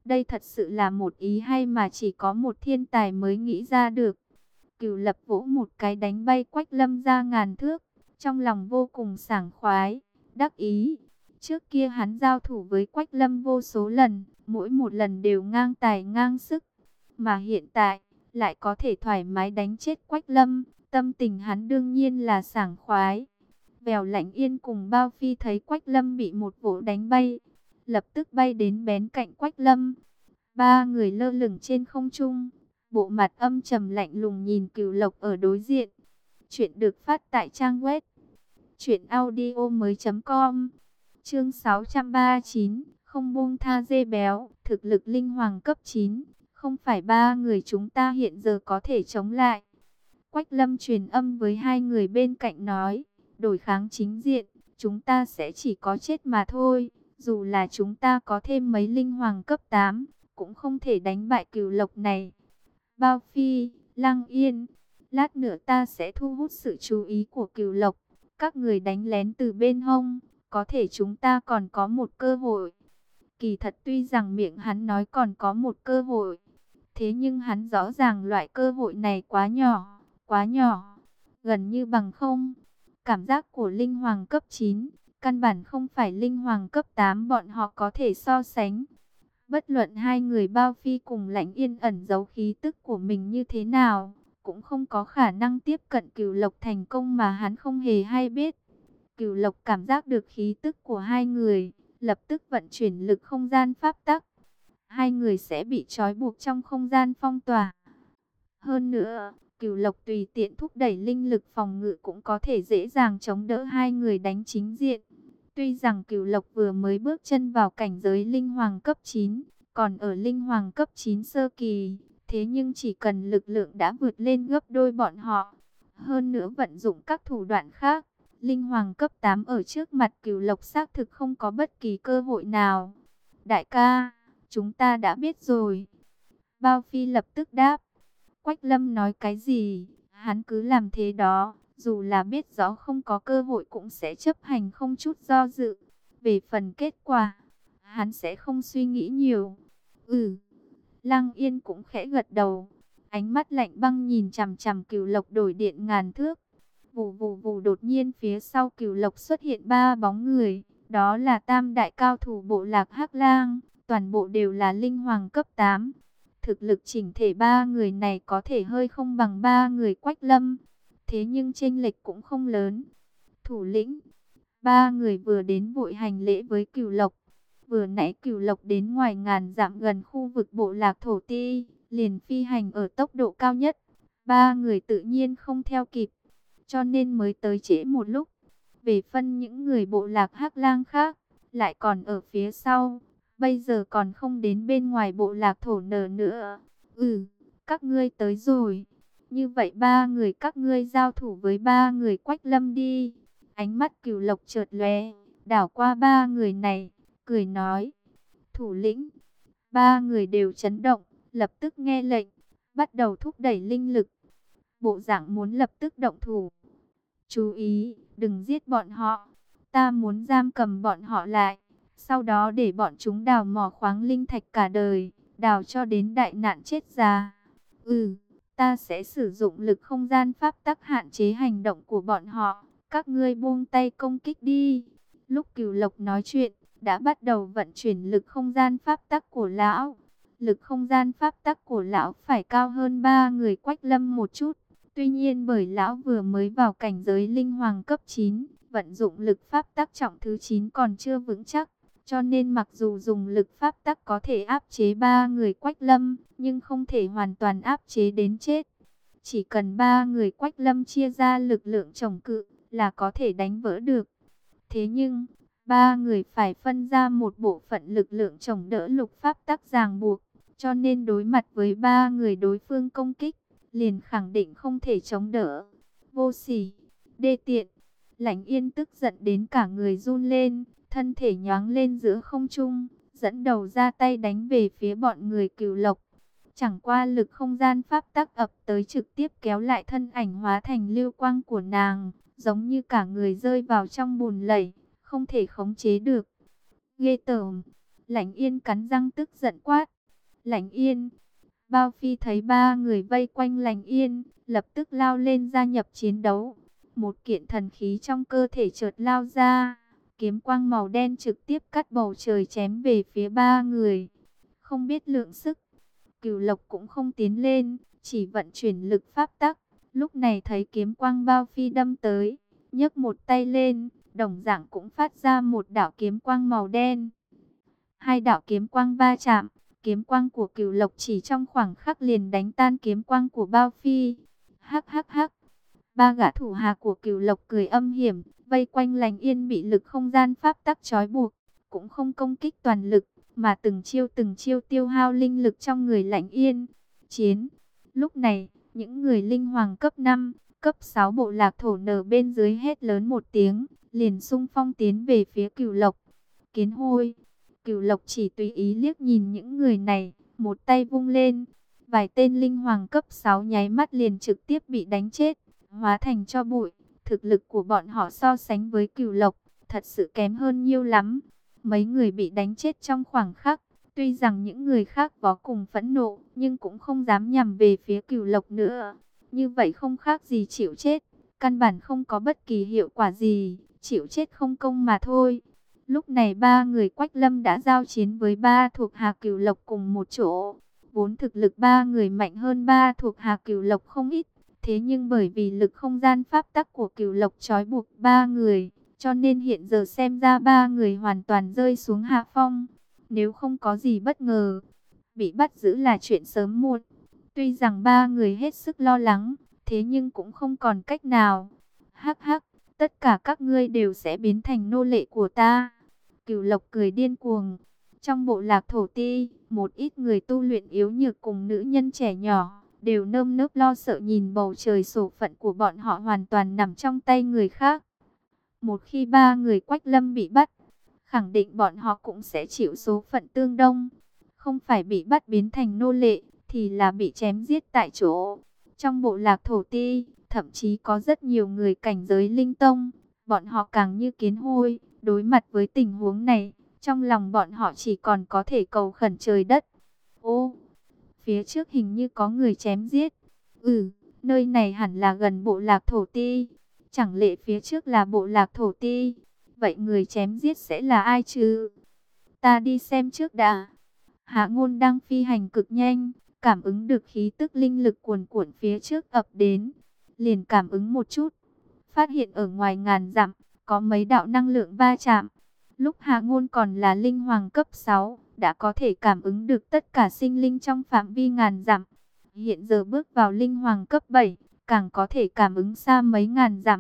Đây thật sự là một ý hay mà chỉ có một thiên tài mới nghĩ ra được. Cửu Lập vỗ một cái đánh bay Quách Lâm ra ngàn thước, trong lòng vô cùng sảng khoái, đắc ý. Trước kia hắn giao thủ với Quách Lâm vô số lần, mỗi một lần đều ngang tài ngang sức. Mà hiện tại, lại có thể thoải mái đánh chết Quách Lâm, tâm tình hắn đương nhiên là sảng khoái. Vèo Lạnh Yên cùng Bao Phi thấy Quách Lâm bị một vỗ đánh bay, lập tức bay đến bén cạnh Quách Lâm. Ba người lơ lửng trên không trung, bộ mặt âm trầm lạnh lùng nhìn Cửu Lộc ở đối diện. Chuyện được phát tại trang web truyệnaudiomoi.com. Chương 639, không buông tha dê béo, thực lực linh hoàng cấp 9, không phải ba người chúng ta hiện giờ có thể chống lại. Quách Lâm truyền âm với hai người bên cạnh nói, đổi kháng chính diện, chúng ta sẽ chỉ có chết mà thôi. Dù là chúng ta có thêm mấy linh hoàng cấp 8, cũng không thể đánh bại Cửu Lộc này. Bao Phi, Lăng Yên, lát nữa ta sẽ thu hút sự chú ý của Cửu Lộc. Các người đánh lén từ bên hông, có thể chúng ta còn có một cơ hội. Kỳ thật tuy rằng miệng hắn nói còn có một cơ hội, thế nhưng hắn rõ ràng loại cơ hội này quá nhỏ, gần như bằng không. Cảm giác của linh hoàng cấp 9, căn bản không phải linh hoàng cấp 8 bọn họ có thể so sánh. Bất luận hai người Bao Phi cùng Lạnh Yên ẩn giấu khí tức của mình như thế nào, cũng không có khả năng tiếp cận Cửu Lộc thành công mà hắn không hề hay biết. Cửu Lộc cảm giác được khí tức của hai người, lập tức vận chuyển lực không gian pháp tắc. Hai người sẽ bị trói buộc trong không gian phong tỏa. Hơn nữa, Cửu Lộc tùy tiện thúc đẩy linh lực phòng ngự cũng có thể dễ dàng chống đỡ hai người đánh chính diện. Tuy rằng Cửu Lộc vừa mới bước chân vào cảnh giới linh hoàng cấp 9, còn ở linh hoàng cấp 9 sơ kỳ, thế nhưng chỉ cần lực lượng đã vượt lên gấp đôi bọn họ. Hơn nữa vận dụng các thủ đoạn khác, linh hoàng cấp 8 ở trước mặt Cửu Lộc xác thực không có bất kỳ cơ hội nào. Đại ca, chúng ta đã biết rồi. Bao Phi lập tức đáp. Quách Lâm nói cái gì, hắn cứ làm thế đó, dù là biết rõ không có cơ hội cũng sẽ chấp hành không chút do dự. Về phần kết quả, hắn sẽ không suy nghĩ nhiều. Lăng Yên cũng khẽ gật đầu, ánh mắt lạnh băng nhìn chằm chằm Cửu Lộc đổi điện ngàn thước. Vù vù vù, đột nhiên phía sau Cửu Lộc xuất hiện ba bóng người, đó là tam đại cao thủ bộ lạc Hắc Lang, toàn bộ đều là linh hoàng cấp 8. Thực lực chỉnh thể ba người này có thể hơi không bằng ba người Quách Lâm, thế nhưng chênh lệch cũng không lớn. Thủ lĩnh, ba người vừa đến vội hành lễ với Cửu Lộc. Vừa nãy Cửu Lộc đến ngoài ngàn dặm gần khu vực bộ lạc Thổ Ti, liền phi hành ở tốc độ cao nhất. Ba người tự nhiên không theo kịp, cho nên mới tới trễ một lúc. Về phân những người bộ lạc Hắc Lang khác, lại còn ở phía sau. Bây giờ còn không đến bên ngoài bộ lạc Thổ Nở nữa. Các ngươi tới rồi. Như vậy ba người các ngươi giao thủ với ba người Quách Lâm đi. Ánh mắt Cửu Lộc chợt lóe, đảo qua ba người này, cười nói. Thủ lĩnh. Ba người đều chấn động, lập tức nghe lệnh, bắt đầu thúc đẩy linh lực. Bộ dạng muốn lập tức động thủ. Chú ý, đừng giết bọn họ. Ta muốn giam cầm bọn họ lại. Sau đó để bọn chúng đào mỏ khoáng linh thạch cả đời, đào cho đến đại nạn chết già. Ta sẽ sử dụng lực không gian pháp tắc hạn chế hành động của bọn họ. Các ngươi buông tay công kích đi. Lúc Cửu Lộc nói chuyện, đã bắt đầu vận chuyển lực không gian pháp tắc của lão. Lực không gian pháp tắc của lão phải cao hơn ba người Quách Lâm một chút. Tuy nhiên bởi lão vừa mới vào cảnh giới linh hoàng cấp 9, vận dụng lực pháp tắc trọng thứ 9 còn chưa vững chắc. Cho nên mặc dù dùng lực pháp tắc có thể áp chế ba người Quách Lâm, nhưng không thể hoàn toàn áp chế đến chết. Chỉ cần ba người Quách Lâm chia ra lực lượng chống cự là có thể đánh vỡ được. Thế nhưng, ba người phải phân ra một bộ phận lực lượng chống đỡ lục pháp tắc ràng buộc. Cho nên đối mặt với ba người đối phương công kích, liền khẳng định không thể chống đỡ. Vô sỉ, đê tiện. Lạnh Yên tức giận đến cả người run lên, thân thể nhoáng lên giữa không trung, dẫn đầu ra tay đánh về phía bọn người Cửu Lộc. Chẳng qua lực không gian pháp tắc ập tới trực tiếp kéo lại thân ảnh hóa thành lưu quang của nàng, giống như cả người rơi vào trong bùn lầy, không thể khống chế được. Ghê tởm. Lãnh Yên cắn răng tức giận quát. Lãnh Yên. Bao Phi thấy ba người vây quanh Lãnh Yên, lập tức lao lên gia nhập chiến đấu. Một kiện thần khí trong cơ thể chợt lao ra, kiếm quang màu đen trực tiếp cắt bầu trời chém về phía ba người. Không biết lượng sức, Cửu Lộc cũng không tiến lên, chỉ vận chuyển lực pháp tắc. Lúc này thấy kiếm quang Bao Phi đâm tới, nhấc một tay lên, đồng dạng cũng phát ra một đạo kiếm quang màu đen. Hai đạo kiếm quang va chạm, kiếm quang của Cửu Lộc chỉ trong khoảng khắc liền đánh tan kiếm quang của Bao Phi. Hắc hắc hắc. Ba gã thủ hạ của Cửu Lộc cười âm hiểm, vây quanh Lãnh Yên bị lực không gian pháp tắc trói buộc, cũng không công kích toàn lực, mà từng chiêu tiêu hao linh lực trong người Lãnh Yên. Chiến. Lúc này, những người linh hoàng cấp 5, cấp 6 bộ lạc thổ nở bên dưới hét lớn một tiếng, liền xung phong tiến về phía Cửu Lộc. Kiến hôi. Cửu Lộc chỉ tùy ý liếc nhìn những người này, một tay vung lên, vài tên linh hoàng cấp 6 nháy mắt liền trực tiếp bị đánh chết, hóa thành tro bụi. Thực lực của bọn họ so sánh với Cửu Lộc, thật sự kém hơn nhiêu lắm. Mấy người bị đánh chết trong khoảng khắc, tuy rằng những người khác vô cùng phẫn nộ, nhưng cũng không dám nhằm về phía Cửu Lộc nữa. Như vậy không khác gì chịu chết, căn bản không có bất kỳ hiệu quả gì, chịu chết không công mà thôi. Lúc này ba người Quách Lâm đã giao chiến với ba thuộc hạ Cửu Lộc cùng một chỗ. Vốn thực lực ba người mạnh hơn ba thuộc hạ Cửu Lộc không ít. Thế nhưng bởi vì lực không gian pháp tắc của Cửu Lộc trói buộc ba người, cho nên hiện giờ xem ra ba người hoàn toàn rơi xuống hạ phong. Nếu không có gì bất ngờ, bị bắt giữ là chuyện sớm muộn. Tuy rằng ba người hết sức lo lắng, thế nhưng cũng không còn cách nào. Hắc hắc, tất cả các ngươi đều sẽ biến thành nô lệ của ta. Cửu Lộc cười điên cuồng. Trong bộ lạc thổ ti, một ít người tu luyện yếu nhược cùng nữ nhân trẻ nhỏ, đều nơm nớp lo sợ nhìn bầu trời, số phận của bọn họ hoàn toàn nằm trong tay người khác. Một khi ba người Quách Lâm bị bắt, khẳng định bọn họ cũng sẽ chịu số phận tương đông. Không phải bị bắt biến thành nô lệ, thì là bị chém giết tại chỗ. Trong bộ lạc thổ ti, thậm chí có rất nhiều người cảnh giới linh tông, bọn họ càng như kiến hôi. Đối mặt với tình huống này, trong lòng bọn họ chỉ còn có thể cầu khẩn trời đất. Ô, phía trước hình như có người chém giết. Nơi này hẳn là gần bộ lạc thổ ti. Chẳng lẽ phía trước là bộ lạc thổ ti? Vậy người chém giết sẽ là ai chứ? Ta đi xem trước đã. Hạ Ngôn đang phi hành cực nhanh, cảm ứng được khí tức linh lực cuồn cuộn phía trước ập đến. Liền cảm ứng một chút, phát hiện ở ngoài ngàn dặm, có mấy đạo năng lượng va chạm. Lúc Hạ Ngôn còn là linh hoàng cấp 6, đã có thể cảm ứng được tất cả sinh linh trong phạm vi ngàn dặm. Hiện giờ bước vào linh hoàng cấp 7, càng có thể cảm ứng xa mấy ngàn dặm.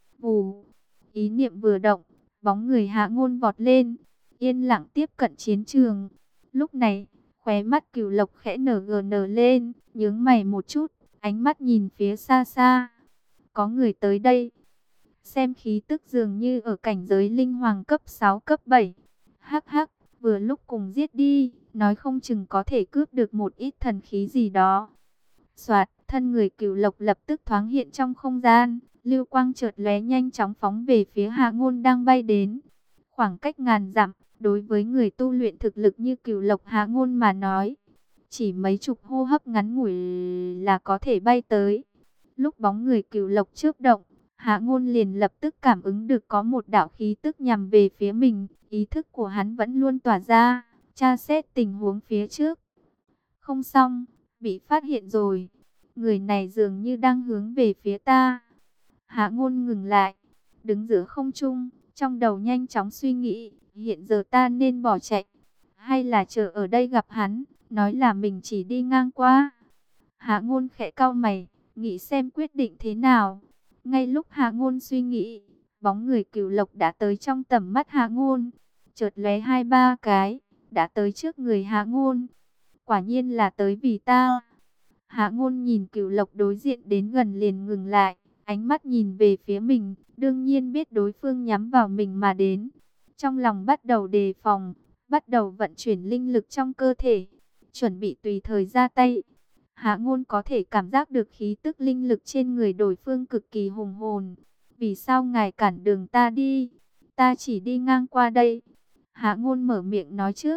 Vù, ý niệm vừa động, bóng người Hạ Ngôn vọt lên, yên lặng tiếp cận chiến trường. Lúc này, khóe mắt Cửu Lộc khẽ nở lên, nhướng mày một chút, ánh mắt nhìn phía xa xa. Có người tới đây. Xem khí tức dường như ở cảnh giới linh hoàng cấp 6 cấp 7. Hắc hắc, vừa lúc cùng giết đi, nói không chừng có thể cướp được một ít thần khí gì đó. Soạt, thân người Cửu Lộc lập tức thoáng hiện trong không gian, lưu quang chợt lóe nhanh chóng phóng về phía Hạ Ngôn đang bay đến. Khoảng cách ngàn dặm, đối với người tu luyện thực lực như Cửu Lộc Hạ Ngôn mà nói, chỉ mấy chục hô hấp ngắn ngủi là có thể bay tới. Lúc bóng người Cửu Lộc chớp động, Hạ Ngôn liền lập tức cảm ứng được có một đạo khí tức nhằm về phía mình. Ý thức của hắn vẫn luôn tỏa ra, tra xét tình huống phía trước. Không xong, bị phát hiện rồi. Người này dường như đang hướng về phía ta. Hạ Ngôn ngừng lại, đứng giữa không trung, trong đầu nhanh chóng suy nghĩ, hiện giờ ta nên bỏ chạy, hay là chờ ở đây gặp hắn, nói là mình chỉ đi ngang qua. Hạ Ngôn khẽ cau mày, nghĩ xem quyết định thế nào. Ngay lúc Hạ Ngôn suy nghĩ, bóng người Cửu Lộc đã tới trong tầm mắt Hạ Ngôn, chợt lóe 2-3 cái, đã tới trước người Hạ Ngôn. Quả nhiên là tới vì ta. Hạ Ngôn nhìn Cửu Lộc đối diện đến gần liền ngừng lại, ánh mắt nhìn về phía mình, đương nhiên biết đối phương nhắm vào mình mà đến. Trong lòng bắt đầu đề phòng, bắt đầu vận chuyển linh lực trong cơ thể, chuẩn bị tùy thời ra tay. Hạ Ngôn có thể cảm giác được khí tức linh lực trên người đối phương cực kỳ hùng hồn. Vì sao ngài cản đường ta đi? Ta chỉ đi ngang qua đây. Hạ Ngôn mở miệng nói trước,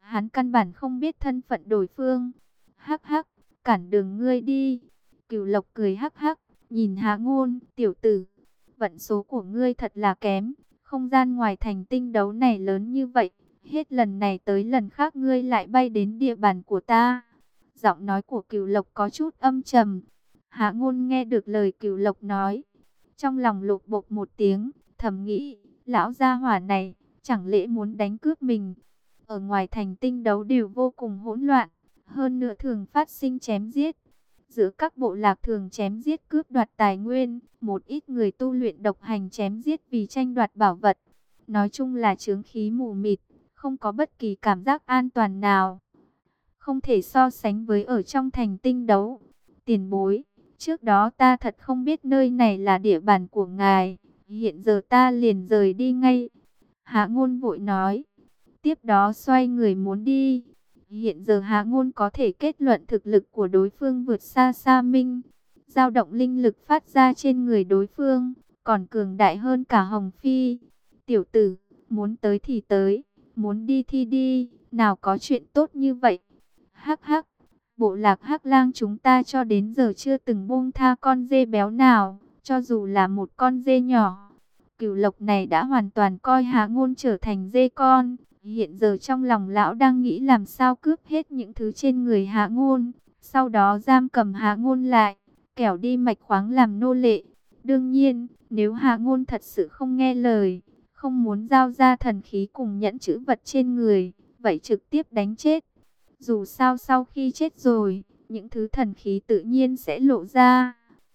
Hắn căn bản không biết thân phận đối phương. Hắc hắc, cản đường ngươi đi. Cửu Lộc cười hắc hắc, nhìn Hạ Ngôn, tiểu tử, vận số của ngươi thật là kém. Không gian ngoài thành tinh đấu này lớn như vậy, hết lần này tới lần khác ngươi lại bay đến địa bàn của ta. Giọng nói của Cửu Lộc có chút âm trầm. Hạ Ngôn nghe được lời Cửu Lộc nói, trong lòng lột bột một tiếng, thầm nghĩ, lão gia hỏa này, chẳng lẽ muốn đánh cướp mình. Ở ngoài thành tinh đấu đều vô cùng hỗn loạn, hơn nữa thường phát sinh chém giết. Giữa các bộ lạc thường chém giết cướp đoạt tài nguyên, một ít người tu luyện độc hành chém giết vì tranh đoạt bảo vật. Nói chung là chướng khí mù mịt, không có bất kỳ cảm giác an toàn nào. Không thể so sánh với ở trong thành tinh đấu. Tiền bối, trước đó ta thật không biết nơi này là địa bàn của ngài, hiện giờ ta liền rời đi ngay. Hạ Ngôn vội nói, tiếp đó xoay người muốn đi. Hiện giờ Hạ Ngôn có thể kết luận thực lực của đối phương vượt xa Sa Minh. Dao động linh lực phát ra trên người đối phương, còn cường đại hơn cả Hồng Phi. Tiểu tử, muốn tới thì tới, muốn đi thì đi, nào có chuyện tốt như vậy. Hắc hắc, bộ lạc Hắc Lang chúng ta cho đến giờ chưa từng buông tha con dê béo nào, cho dù là một con dê nhỏ. Cửu Lộc này đã hoàn toàn coi Hạ Ngôn trở thành dê con. Hiện giờ trong lòng lão đang nghĩ làm sao cướp hết những thứ trên người Hạ Ngôn, sau đó giam cầm Hạ Ngôn lại, kẻo đi mạch khoáng làm nô lệ. Đương nhiên, nếu Hạ Ngôn thật sự không nghe lời, không muốn giao ra thần khí cùng nhẫn chữ vật trên người, vậy trực tiếp đánh chết. Dù sao sau khi chết rồi, những thứ thần khí tự nhiên sẽ lộ ra.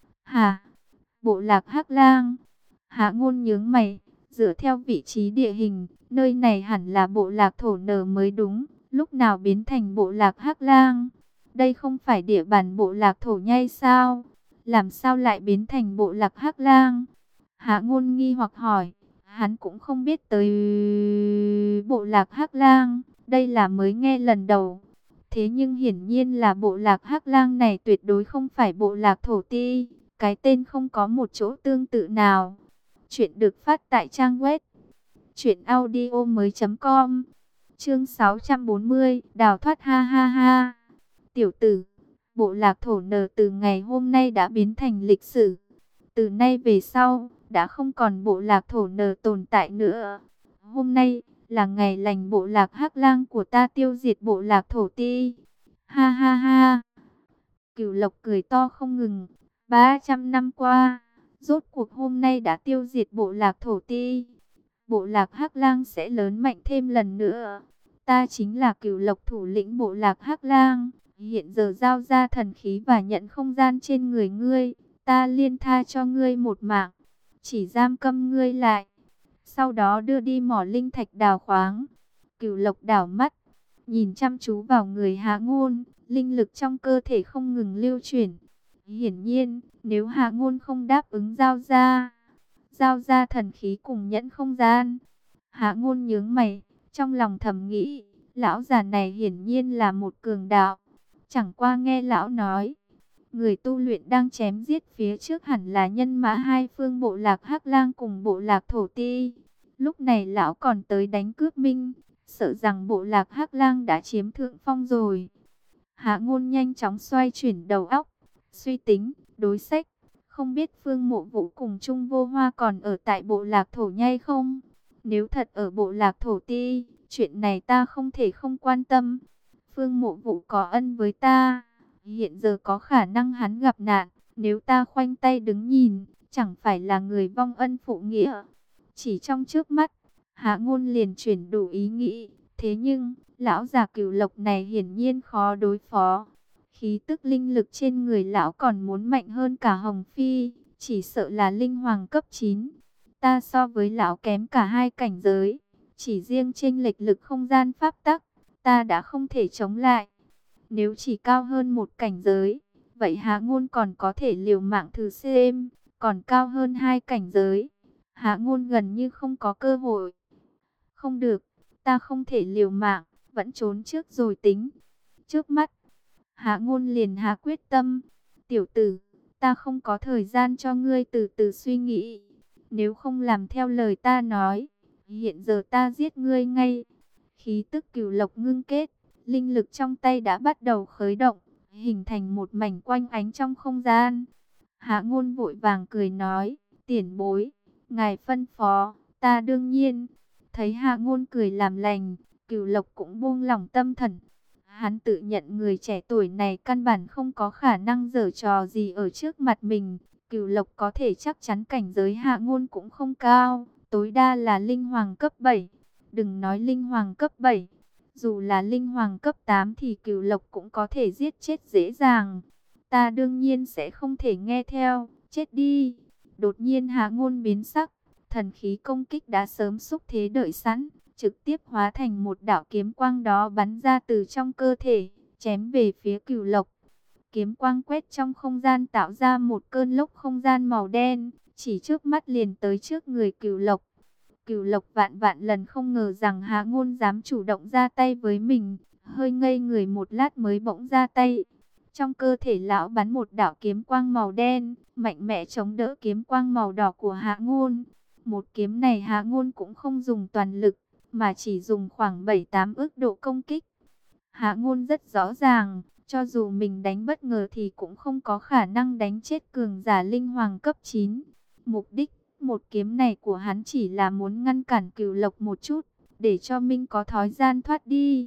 Hả? Bộ lạc Hắc Lang? Hạ Ngôn nhướng mày, dựa theo vị trí địa hình, nơi này hẳn là bộ lạc thổ nở mới đúng, lúc nào biến thành bộ lạc Hắc Lang? Đây không phải địa bàn bộ lạc thổ nhai sao? Làm sao lại biến thành bộ lạc Hắc Lang? Hạ Ngôn nghi hoặc hỏi, hắn cũng không biết tới bộ lạc Hắc Lang, đây là mới nghe lần đầu. Thế nhưng hiển nhiên là bộ lạc Hắc Lang này tuyệt đối không phải bộ lạc thổ ti, cái tên không có một chỗ tương tự nào. Chuyện được phát tại trang web truyệnaudiomoi.com. Chương 640, đào thoát ha ha ha. Tiểu tử, bộ lạc thổ nở từ ngày hôm nay đã biến thành lịch sử. Từ nay về sau, đã không còn bộ lạc thổ nở tồn tại nữa. Hôm nay là ngày lành bộ lạc Hắc Lang của ta tiêu diệt bộ lạc thổ ti. Ha ha ha. Cửu Lộc cười to không ngừng. 300 năm qua, rốt cuộc hôm nay đã tiêu diệt bộ lạc thổ ti. Bộ lạc Hắc Lang sẽ lớn mạnh thêm lần nữa. Ta chính là Cửu Lộc thủ lĩnh bộ lạc Hắc Lang. Hiện giờ giao ra thần khí và nhận không gian trên người ngươi. Ta liên tha cho ngươi một mạng. Chỉ giam cầm ngươi lại. Sau đó đưa đi mỏ linh thạch đào khoáng. Cửu Lộc đảo mắt, nhìn chăm chú vào người Hạ Ngôn. Linh lực trong cơ thể không ngừng lưu chuyển. Hiển nhiên, nếu Hạ Ngôn không đáp ứng giao ra thần khí cùng nhẫn không gian. Hạ Ngôn nhướng mày, trong lòng thầm nghĩ, lão già này hiển nhiên là một cường đạo. Chẳng qua nghe lão nói, người tu luyện đang chém giết phía trước hẳn là nhân mã hai phương bộ lạc Hắc Lang cùng bộ lạc thổ ti. Lúc này lão còn tới đánh cướp Minh, sợ rằng bộ lạc Hắc Lang đã chiếm thượng phong rồi. Hạ Ngôn nhanh chóng xoay chuyển đầu óc, suy tính, đối sách. Không biết Phương Mộ Vũ cùng Trung Vô Hoa còn ở tại bộ lạc thổ nhai không? Nếu thật ở bộ lạc thổ ti, chuyện này ta không thể không quan tâm. Phương Mộ Vũ có ân với ta, hiện giờ có khả năng hắn gặp nạn. Nếu ta khoanh tay đứng nhìn, chẳng phải là người vong ân phụ nghĩa. Chỉ trong trước mắt, Hạ Ngôn liền chuyển đủ ý nghĩ. Thế nhưng, lão già Cửu Lộc này hiển nhiên khó đối phó. Khí tức linh lực trên người lão còn muốn mạnh hơn cả Hồng Phi, chỉ sợ là linh hoàng cấp 9. Ta so với lão kém cả hai cảnh giới, chỉ riêng chênh lệch lực không gian pháp tắc, ta đã không thể chống lại. Nếu chỉ cao hơn một cảnh giới, vậy Hạ Ngôn còn có thể liều mạng thử xem, còn cao hơn hai cảnh giới, Hạ Ngôn gần như không có cơ hội. Không được, ta không thể liều mạng, vẫn trốn trước rồi tính. Trước mắt, Hạ Ngôn liền hạ quyết tâm. Tiểu tử, ta không có thời gian cho ngươi từ từ suy nghĩ. Nếu không làm theo lời ta nói, hiện giờ ta giết ngươi ngay. Khí tức Cửu Lộc ngưng kết, linh lực trong tay đã bắt đầu khởi động, hình thành một mảnh quanh ánh trong không gian. Hạ Ngôn vội vàng cười nói, tiền bối, ngài phân phó, ta đương nhiên. Thấy Hạ Ngôn cười làm lành, Cửu Lộc cũng buông lỏng tâm thần. Hắn tự nhận người trẻ tuổi này căn bản không có khả năng giở trò gì ở trước mặt mình. Cửu Lộc có thể chắc chắn cảnh giới Hạ Ngôn cũng không cao, tối đa là linh hoàng cấp 7. Đừng nói linh hoàng cấp 7, dù là linh hoàng cấp 8 thì Cửu Lộc cũng có thể giết chết dễ dàng. Ta đương nhiên sẽ không thể nghe theo, chết đi. Đột nhiên Hạ Ngôn biến sắc, thần khí công kích đã sớm xúc thế đợi sẵn, trực tiếp hóa thành một đạo kiếm quang đó bắn ra từ trong cơ thể, chém về phía Cửu Lộc. Kiếm quang quét trong không gian tạo ra một cơn lốc không gian màu đen, chỉ trước mắt liền tới trước người Cửu Lộc. Cửu Lộc vạn vạn lần không ngờ rằng Hạ Ngôn dám chủ động ra tay với mình, hơi ngây người một lát mới bỗng ra tay. Trong cơ thể lão bắn một đạo kiếm quang màu đen, mạnh mẽ chống đỡ kiếm quang màu đỏ của Hạ Ngôn. Một kiếm này Hạ Ngôn cũng không dùng toàn lực, mà chỉ dùng khoảng 7-8 ức độ công kích. Hạ Ngôn rất rõ ràng, cho dù mình đánh bất ngờ thì cũng không có khả năng đánh chết cường giả linh hoàng cấp 9. Mục đích một kiếm này của hắn chỉ là muốn ngăn cản Cửu Lộc một chút, để cho Minh có thói gian thoát đi.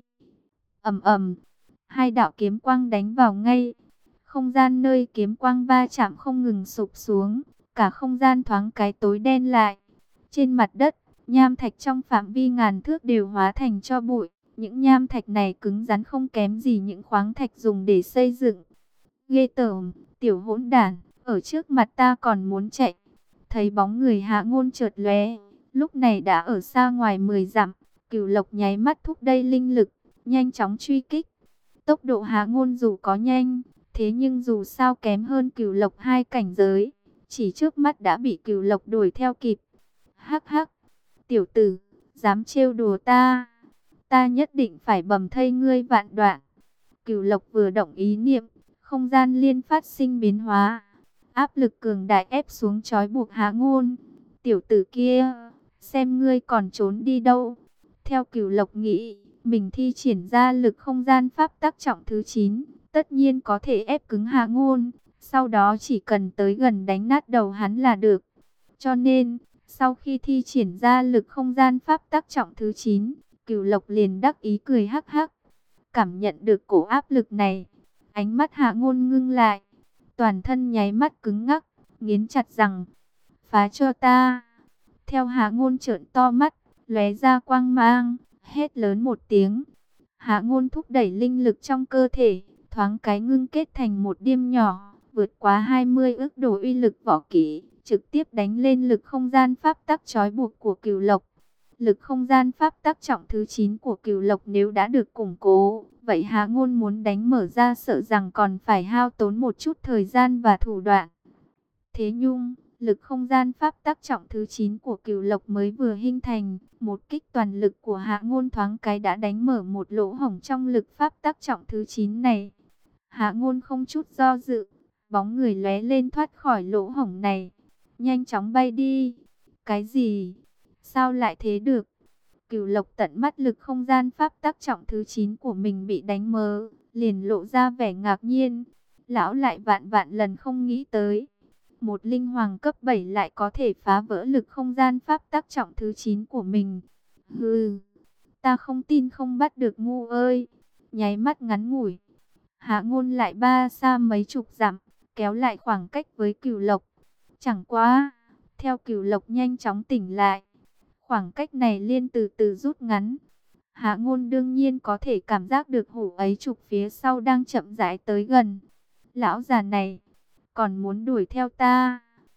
Ầm ầm, hai đạo kiếm quang đánh vào ngay. Không gian nơi kiếm quang va chạm không ngừng sụp xuống, cả không gian thoáng cái tối đen lại. Trên mặt đất, nham thạch trong phạm vi ngàn thước đều hóa thành tro bụi. Những nham thạch này cứng rắn không kém gì những khoáng thạch dùng để xây dựng. Ghê tởm, tiểu hỗn đản, ở trước mặt ta còn muốn chạy. Thấy bóng người Hạ Ngôn chợt lóe, lúc này đã ở xa ngoài 10 dặm. Cửu Lộc nháy mắt thúc đẩy linh lực, nhanh chóng truy kích. Tốc độ Hạ Ngôn dù có nhanh, thế nhưng dù sao kém hơn Cửu Lộc 2 cảnh giới, chỉ trước mắt đã bị Cửu Lộc đuổi theo kịp. Hắc hắc, tiểu tử, dám trêu đùa ta, ta nhất định phải bầm thây ngươi vạn đoạn. Cửu Lộc vừa động ý niệm, không gian liên phát sinh biến hóa, áp lực cường đại ép xuống trói buộc Hạ Ngôn. Tiểu tử kia, xem ngươi còn trốn đi đâu. Theo Cửu Lộc nghĩ, mình thi triển ra lực không gian pháp tắc trọng thứ 9, tất nhiên có thể ép cứng Hạ Ngôn, sau đó chỉ cần tới gần đánh nát đầu hắn là được. Cho nên, sau khi thi triển ra lực không gian pháp tắc trọng thứ 9, Cửu Lộc liền đắc ý cười hắc hắc. Cảm nhận được cổ áp lực này, ánh mắt Hạ Ngôn ngưng lại, toàn thân nháy mắt cứng ngắc, nghiến chặt rằng, phá cho ta. Theo Hạ Ngôn trợn to mắt, lóe ra quang mang, hét lớn một tiếng. Hạ Ngôn thúc đẩy linh lực trong cơ thể, thoáng cái ngưng kết thành một điêm nhỏ, vượt quá 20 ức độ uy lực võ kỹ, trực tiếp đánh lên lực không gian pháp tắc trói buộc của Cửu Lộc. Lực không gian pháp tắc trọng thứ 9 của Cửu Lộc nếu đã được củng cố, vậy Hạ Ngôn muốn đánh mở ra sợ rằng còn phải hao tốn một chút thời gian và thủ đoạn. Thế nhưng, lực không gian pháp tắc trọng thứ 9 của Cửu Lộc mới vừa hình thành, một kích toàn lực của Hạ Ngôn thoáng cái đã đánh mở một lỗ hổng trong lực pháp tắc trọng thứ 9 này. Hạ Ngôn không chút do dự, bóng người lóe lên thoát khỏi lỗ hổng này, nhanh chóng bay đi. Cái gì? Sao lại thế được? Cửu Lộc tận mắt lực không gian pháp tắc trọng thứ 9 của mình bị đánh mờ, liền lộ ra vẻ ngạc nhiên. Lão lại vạn vạn lần không nghĩ tới, một linh hoàng cấp 7 lại có thể phá vỡ lực không gian pháp tắc trọng thứ 9 của mình. Hừ, ta không tin không bắt được ngu ơi. Nháy mắt ngắn ngủi, Hạ Ngôn lại ba xa mấy chục dặm, kéo lại khoảng cách với Cửu Lộc. Chẳng quá, theo Cửu Lộc nhanh chóng tỉnh lại, khoảng cách này liên từ từ rút ngắn. Hạ Ngôn đương nhiên có thể cảm giác được hổ ấy trục phía sau đang chậm rãi tới gần. Lão già này, còn muốn đuổi theo ta.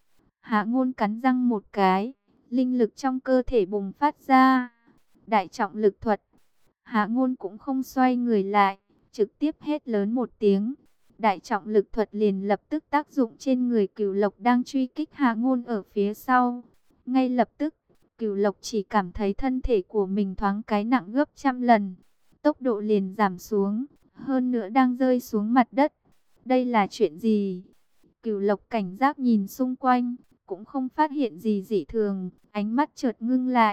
Hạ Ngôn cắn răng một cái, linh lực trong cơ thể bùng phát ra. Đại trọng lực thuật. Hạ Ngôn cũng không xoay người lại, trực tiếp hét lớn một tiếng. Đại trọng lực thuật liền lập tức tác dụng trên người Cửu Lộc đang truy kích Hạ Ngôn ở phía sau. Ngay lập tức, Cửu Lộc chỉ cảm thấy thân thể của mình thoáng cái nặng gấp trăm lần. Tốc độ liền giảm xuống, hơn nữa đang rơi xuống mặt đất. Đây là chuyện gì? Cửu Lộc cảnh giác nhìn xung quanh, cũng không phát hiện gì dị thường, ánh mắt chợt ngưng lại,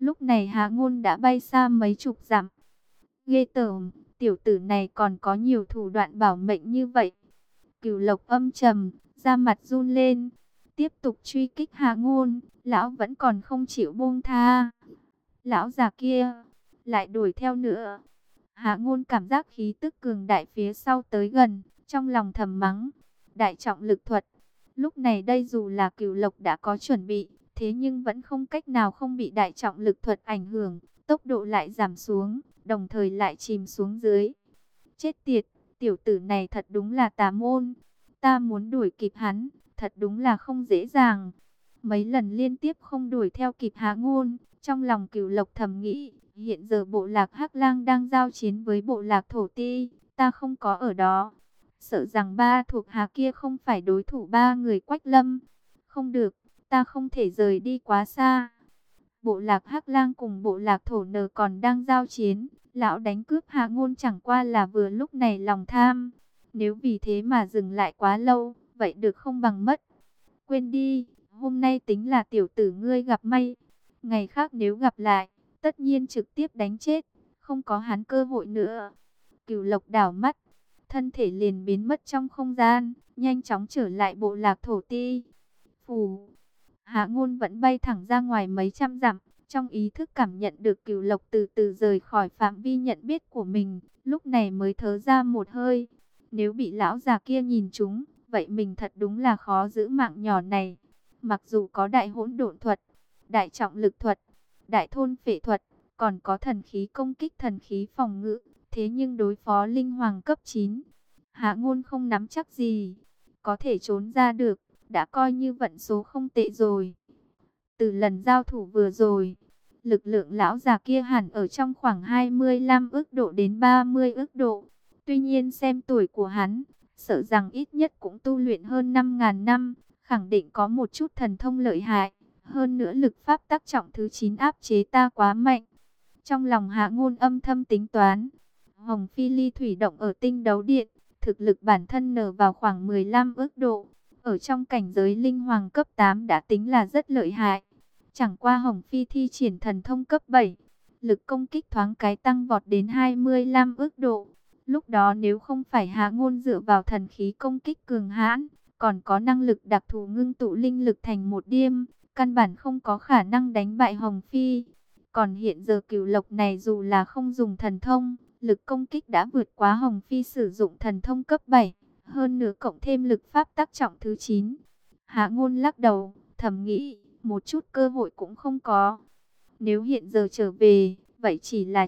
Lúc này Hạ Ngôn đã bay xa mấy chục dặm. Ghê tởm, tiểu tử này còn có nhiều thủ đoạn bảo mệnh như vậy. Cửu Lộc âm trầm, da mặt run lên, tiếp tục truy kích Hạ Ngôn. Lão vẫn còn không chịu buông tha. Lão già kia lại đuổi theo nữa. Hạ Ngôn cảm giác khí tức cường đại phía sau tới gần, trong lòng thầm mắng. Đại trọng lực thuật. Lúc này đây dù là Cửu Lộc đã có chuẩn bị, thế nhưng vẫn không cách nào không bị đại trọng lực thuật ảnh hưởng, tốc độ lại giảm xuống, đồng thời lại chìm xuống dưới. Chết tiệt, tiểu tử này thật đúng là tà môn. Ta muốn đuổi kịp hắn, thật đúng là không dễ dàng. Mấy lần liên tiếp không đuổi theo kịp Hạ Ngôn, trong lòng Cửu Lộc thầm nghĩ, hiện giờ bộ lạc Hắc Lang đang giao chiến với bộ lạc Thổ Ti, ta không có ở đó. Sợ rằng ba thuộc hạ kia không phải đối thủ ba người Quách Lâm. Không được, ta không thể rời đi quá xa. Bộ lạc Hắc Lang cùng bộ lạc Thổ Nờ còn đang giao chiến, lão đánh cướp Hạ Ngôn chẳng qua là vừa lúc này lòng tham. Nếu vì thế mà dừng lại quá lâu, vậy được không bằng mất. Quên đi, hôm nay tính là tiểu tử ngươi gặp may. Ngày khác nếu gặp lại, tất nhiên trực tiếp đánh chết, không có hắn cơ hội nữa. Cửu Lộc đảo mắt, thân thể liền biến mất trong không gian, nhanh chóng trở lại bộ lạc Thổ Ti. Phù, Hạ Ngôn vẫn bay thẳng ra ngoài mấy trăm dặm, trong ý thức cảm nhận được Cửu Lộc từ từ rời khỏi phạm vi nhận biết của mình, lúc này mới thở ra một hơi. Nếu bị lão già kia nhìn trúng, vậy mình thật đúng là khó giữ mạng nhỏ này. Mặc dù có đại hỗn độn thuật, đại trọng lực thuật, đại thôn phệ thuật, còn có thần khí công kích, thần khí phòng ngự, thế nhưng đối phó linh hoàng cấp 9, Hạ Ngôn không nắm chắc gì. Có thể trốn ra được, đã coi như vận số không tệ rồi. Từ lần giao thủ vừa rồi, lực lượng lão già kia hẳn ở trong khoảng 25 ức độ đến 30 ức độ. Tuy nhiên xem tuổi của hắn, sợ rằng ít nhất cũng tu luyện hơn 5.000 năm, khẳng định có một chút thần thông lợi hại. Hơn nữa lực pháp tác trọng thứ 9 áp chế ta quá mạnh. Trong lòng Hạ Ngôn âm thầm tính toán, Hồng Phi Ly thủy động ở tinh đấu điện, thực lực bản thân nở vào khoảng 15 ức độ. Ở trong cảnh giới linh hoàng cấp 8 đã tính là rất lợi hại. Chẳng qua Hồng Phi thi triển thần thông cấp 7, lực công kích thoáng cái tăng vọt đến 25 ức độ. Lúc đó nếu không phải Hạ Ngôn dựa vào thần khí công kích cường hãn, còn có năng lực đặc thù ngưng tụ linh lực thành một điêm, căn bản không có khả năng đánh bại Hồng Phi. Còn hiện giờ Cửu Lộc này dù là không dùng thần thông, lực công kích đã vượt quá Hồng Phi sử dụng thần thông cấp 7, hơn nữa cộng thêm lực pháp tác trọng thứ 9. Hạ Ngôn lắc đầu, thầm nghĩ, một chút cơ hội cũng không có. Nếu hiện giờ trở về, vậy chỉ là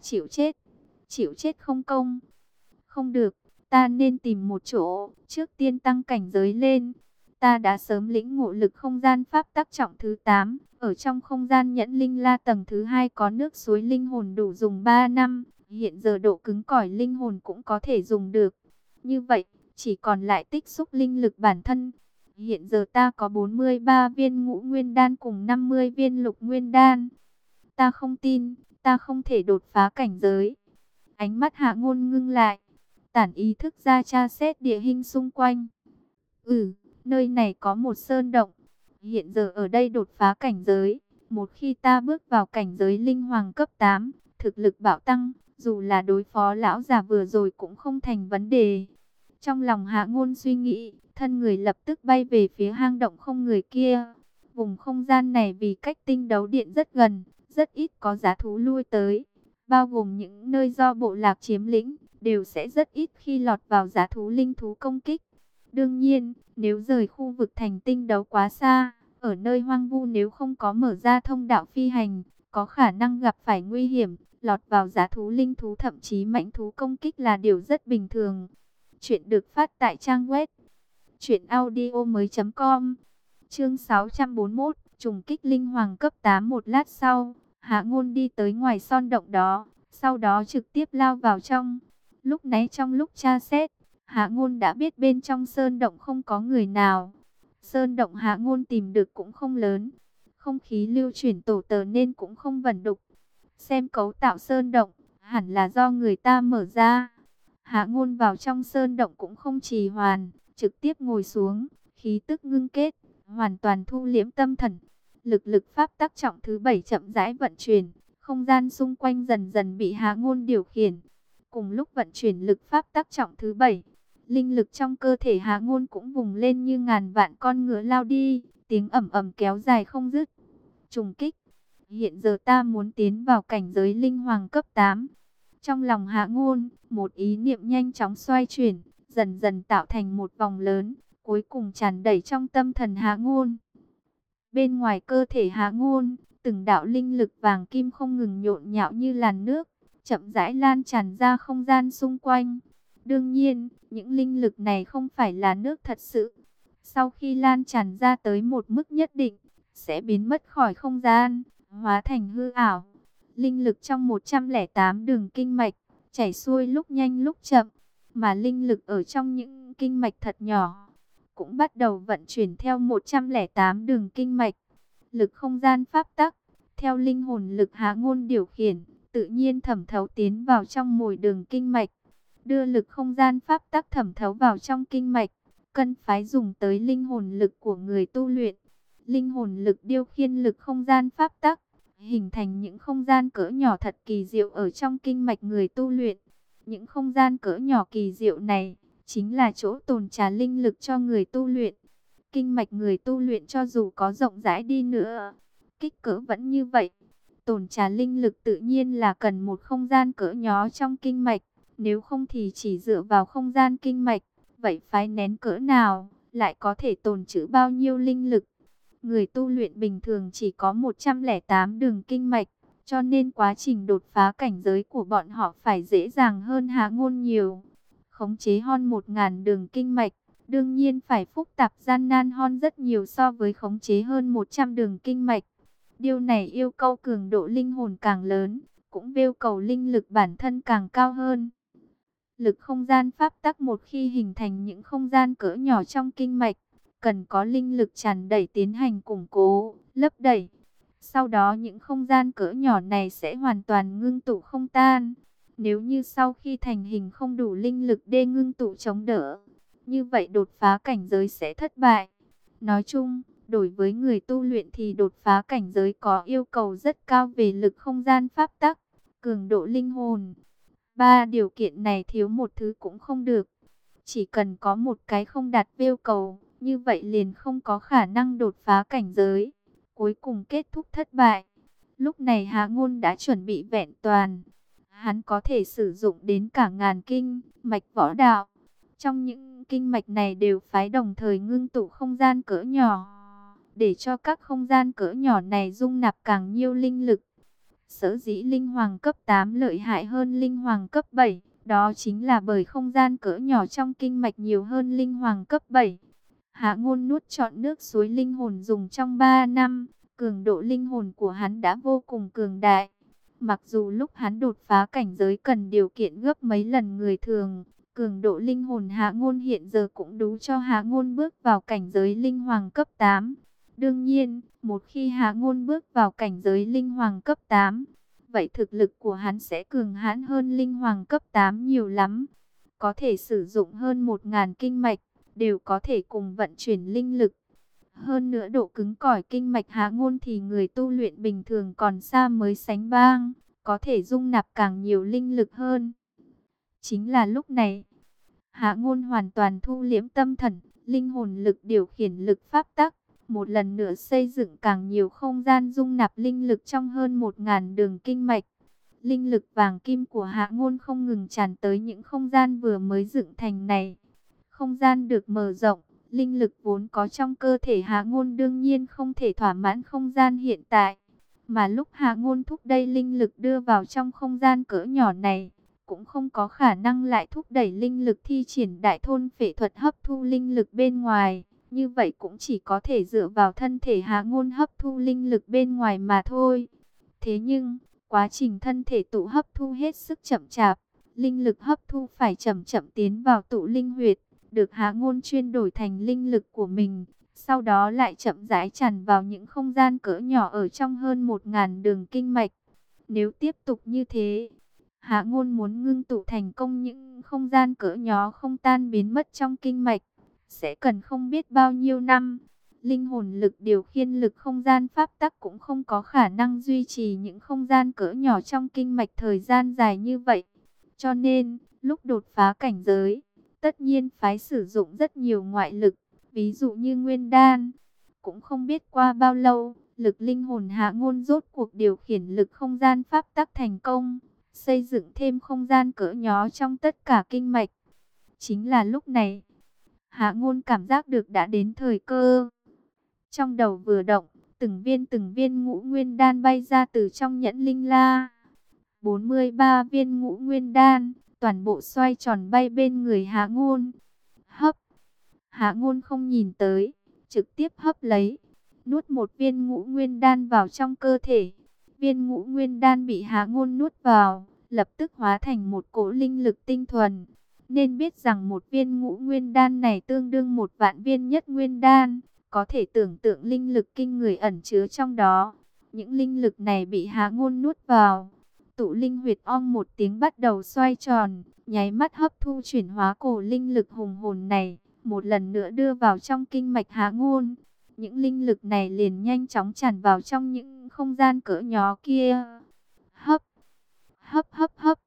chịu chết không công. Không được, ta nên tìm một chỗ, trước tiên tăng cảnh giới lên. Ta đã sớm lĩnh ngộ lực không gian pháp tác trọng thứ 8, ở trong không gian nhẫn linh la tầng thứ 2 có nước suối linh hồn đủ dùng 3 năm, hiện giờ độ cứng cỏi linh hồn cũng có thể dùng được. Như vậy, chỉ còn lại tích xúc linh lực bản thân. Hiện giờ ta có 43 viên ngũ nguyên đan cùng 50 viên lục nguyên đan. Ta không tin, ta không thể đột phá cảnh giới. Ánh mắt Hạ Ngôn ngưng lại, tản ý thức ra tra xét địa hình xung quanh. Nơi này có một sơn động. Hiện giờ ở đây đột phá cảnh giới. Một khi ta bước vào cảnh giới linh hoàng cấp 8, thực lực bạo tăng, dù là đối phó lão già vừa rồi cũng không thành vấn đề. Trong lòng Hạ Ngôn suy nghĩ, thân người lập tức bay về phía hang động không người kia. Vùng không gian này vì cách tinh đấu điện rất gần, rất ít có dã thú lui tới. Bao gồm những nơi do bộ lạc chiếm lĩnh, đều sẽ rất ít khi lọt vào dã thú linh thú công kích. Đương nhiên, nếu rời khu vực thành tinh đấu quá xa, ở nơi hoang vu nếu không có mở ra thông đạo phi hành, có khả năng gặp phải nguy hiểm, lọt vào dã thú linh thú thậm chí mãnh thú công kích là điều rất bình thường. Chuyện được phát tại trang web truyệnaudiomoi.com. Chương 641, trùng kích linh hoàng cấp 8. Một lát sau, Hạ Ngôn đi tới ngoài son động đó, sau đó trực tiếp lao vào trong. Lúc nãy trong lúc tra xét, Hạ Ngôn đã biết bên trong sơn động không có người nào. Sơn động Hạ Ngôn tìm được cũng không lớn, không khí lưu chuyển tổ tờ nên cũng không vẩn đục. Xem cấu tạo sơn động, hẳn là do người ta mở ra. Hạ Ngôn vào trong sơn động cũng không trì hoãn, trực tiếp ngồi xuống, khí tức ngưng kết, hoàn toàn thu liễm tâm thần. Lực pháp tác trọng thứ 7 chậm rãi vận chuyển, Không gian xung quanh dần dần bị Hạ Ngôn điều khiển. Cùng lúc vận chuyển lực pháp tác trọng thứ 7, linh lực trong cơ thể Hạ Ngôn cũng vùng lên như ngàn vạn con ngựa lao đi, tiếng ầm ầm kéo dài không dứt. Trùng kích. Hiện giờ ta muốn tiến vào cảnh giới linh hoàng cấp 8. Trong lòng Hạ Ngôn, một ý niệm nhanh chóng xoay chuyển, dần dần tạo thành một vòng lớn, cuối cùng tràn đầy trong tâm thần Hạ Ngôn. Bên ngoài cơ thể Hạ Ngôn, từng đạo linh lực vàng kim không ngừng nhộn nhạo như làn nước, chậm rãi lan tràn ra không gian xung quanh. Đương nhiên, những linh lực này không phải là nước thật sự. Sau khi lan tràn ra tới một mức nhất định, sẽ biến mất khỏi không gian, hóa thành hư ảo. Linh lực trong 108 đường kinh mạch, chảy xuôi lúc nhanh lúc chậm, mà linh lực ở trong những kinh mạch thật nhỏ, cũng bắt đầu vận chuyển theo 108 đường kinh mạch. Lực không gian pháp tắc, theo linh hồn lực Hạ Ngôn điều khiển, tự nhiên thẩm thấu tiến vào trong mỗi đường kinh mạch. Đưa lực không gian pháp tắc thẩm thấu vào trong kinh mạch, cần phải dùng tới linh hồn lực của người tu luyện. Linh hồn lực điều khiển lực không gian pháp tắc, hình thành những không gian cỡ nhỏ thật kỳ diệu ở trong kinh mạch người tu luyện. Những không gian cỡ nhỏ kỳ diệu này, chính là chỗ tồn trà linh lực cho người tu luyện. Kinh mạch người tu luyện cho dù có rộng rãi đi nữa, kích cỡ vẫn như vậy. Tồn trà linh lực tự nhiên là cần một không gian cỡ nhỏ trong kinh mạch. Nếu không thì chỉ dựa vào không gian kinh mạch, vậy phái nén cỡ nào, lại có thể tồn trữ bao nhiêu linh lực. Người tu luyện bình thường chỉ có 108 đường kinh mạch, cho nên quá trình đột phá cảnh giới của bọn họ phải dễ dàng hơn Hạ Ngôn nhiều. Khống chế hơn 1000 đường kinh mạch, đương nhiên phải phức tạp gian nan hơn rất nhiều so với khống chế hơn 100 đường kinh mạch. Điều này yêu cầu cường độ linh hồn càng lớn, cũng yêu cầu linh lực bản thân càng cao hơn. Lực không gian pháp tắc một khi hình thành những không gian cỡ nhỏ trong kinh mạch, cần có linh lực tràn đầy tiến hành củng cố, lấp đầy. Sau đó những không gian cỡ nhỏ này sẽ hoàn toàn ngưng tụ không tan. Nếu như sau khi thành hình không đủ linh lực để ngưng tụ chống đỡ, như vậy đột phá cảnh giới sẽ thất bại. Nói chung, đối với người tu luyện thì đột phá cảnh giới có yêu cầu rất cao về lực không gian pháp tắc, cường độ linh hồn. Ba điều kiện này thiếu một thứ cũng không được. Chỉ cần có một cái không đạt yêu cầu, như vậy liền không có khả năng đột phá cảnh giới. Cuối cùng kết thúc thất bại. Lúc này Hạ Ngôn đã chuẩn bị vẹn toàn. Hắn có thể sử dụng đến cả ngàn kinh, mạch võ đạo. Trong những kinh mạch này đều phái đồng thời ngưng tụ không gian cỡ nhỏ, để cho các không gian cỡ nhỏ này dung nạp càng nhiều linh lực. Sở dĩ linh hoàng cấp 8 lợi hại hơn linh hoàng cấp 7, đó chính là bởi không gian cỡ nhỏ trong kinh mạch nhiều hơn linh hoàng cấp 7. Hạ Ngôn nuốt trọn nước suối linh hồn dùng trong 3 năm, cường độ linh hồn của hắn đã vô cùng cường đại. Mặc dù lúc hắn đột phá cảnh giới cần điều kiện gấp mấy lần người thường, cường độ linh hồn Hạ Ngôn hiện giờ cũng đủ cho Hạ Ngôn bước vào cảnh giới linh hoàng cấp 8. Đương nhiên, một khi Hạ Ngôn bước vào cảnh giới linh hoàng cấp 8, vậy thực lực của hắn sẽ cường hãn hơn linh hoàng cấp 8 nhiều lắm. Có thể sử dụng hơn 1000 kinh mạch, đều có thể cùng vận chuyển linh lực. Hơn nữa độ cứng cỏi kinh mạch Hạ Ngôn thì người tu luyện bình thường còn xa mới sánh bằng, có thể dung nạp càng nhiều linh lực hơn. Chính là lúc này, Hạ Ngôn hoàn toàn thu liễm tâm thần, linh hồn lực điều khiển lực pháp tắc, một lần nữa xây dựng càng nhiều không gian dung nạp linh lực trong hơn 1000 đường kinh mạch. Linh lực vàng kim của Hạ Ngôn không ngừng tràn tới những không gian vừa mới dựng thành này. Không gian được mở rộng, linh lực vốn có trong cơ thể Hạ Ngôn đương nhiên không thể thỏa mãn không gian hiện tại. Mà lúc Hạ Ngôn thúc đẩy linh lực đưa vào trong không gian cỡ nhỏ này, cũng không có khả năng lại thúc đẩy linh lực thi triển đại thôn phệ thuật hấp thu linh lực bên ngoài. Như vậy cũng chỉ có thể dựa vào thân thể Hạ Ngôn hấp thu linh lực bên ngoài mà thôi. Thế nhưng, quá trình thân thể tụ hấp thu hết sức chậm chạp, linh lực hấp thu phải chậm chậm tiến vào tụ linh huyệt, được Hạ Ngôn chuyên đổi thành linh lực của mình, sau đó lại chậm rãi tràn vào những không gian cỡ nhỏ ở trong hơn 1000 đường kinh mạch. Nếu tiếp tục như thế, Hạ Ngôn muốn ngưng tụ thành công những không gian cỡ nhỏ không tan biến mất trong kinh mạch, sẽ cần không biết bao nhiêu năm. Linh hồn lực điều khiển lực không gian pháp tắc cũng không có khả năng duy trì những không gian cỡ nhỏ trong kinh mạch thời gian dài như vậy. Cho nên, lúc đột phá cảnh giới, tất nhiên phải sử dụng rất nhiều ngoại lực, ví dụ như nguyên đan. Cũng không biết qua bao lâu, lực linh hồn Hạ Ngôn rốt cuộc điều khiển lực không gian pháp tắc thành công, xây dựng thêm không gian cỡ nhỏ trong tất cả kinh mạch. Chính là lúc này, Hạ Ngôn cảm giác được đã đến thời cơ. Trong đầu vừa động, từng viên ngũ nguyên đan bay ra từ trong nhẫn linh la. 43 viên ngũ nguyên đan, toàn bộ xoay tròn bay bên người Hạ Ngôn. Hấp. Hạ Ngôn không nhìn tới, trực tiếp hấp lấy, nuốt một viên ngũ nguyên đan vào trong cơ thể. Viên ngũ nguyên đan bị Hạ Ngôn nuốt vào, lập tức hóa thành một cỗ linh lực tinh thuần. Nên biết rằng một viên ngũ nguyên đan này tương đương 1.000.000 viên nhất nguyên đan, có thể tưởng tượng linh lực kinh người ẩn chứa trong đó. Những linh lực này bị Hạ Ngôn nuốt vào, tụ linh huyệt ong một tiếng bắt đầu xoay tròn, nháy mắt hấp thu chuyển hóa cổ linh lực hùng hồn này, một lần nữa đưa vào trong kinh mạch Hạ Ngôn. Những linh lực này liền nhanh chóng tràn vào trong những không gian cỡ nhỏ kia. Hấp, hấp hấp hấp.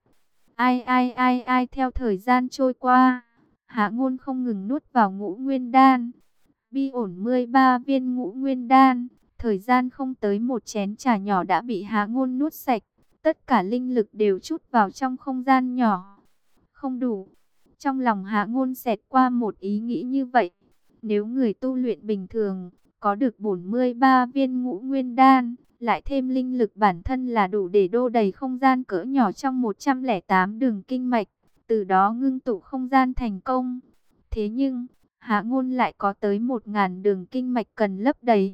Ai theo thời gian trôi qua, Hạ Ngôn không ngừng nuốt vào ngũ nguyên đan. Bi ổn 13 viên ngũ nguyên đan, thời gian không tới một chén trà nhỏ đã bị Hạ Ngôn nuốt sạch. Tất cả linh lực đều trút vào trong không gian nhỏ. Không đủ. Trong lòng Hạ Ngôn xẹt qua một ý nghĩ như vậy. Nếu người tu luyện bình thường, có được 43 viên ngũ nguyên đan, lại thêm linh lực bản thân là đủ để đô đầy không gian cỡ nhỏ trong 108 đường kinh mạch, từ đó ngưng tụ không gian thành công. Thế nhưng, Hạ Ngôn lại có tới 1.000 đường kinh mạch cần lấp đầy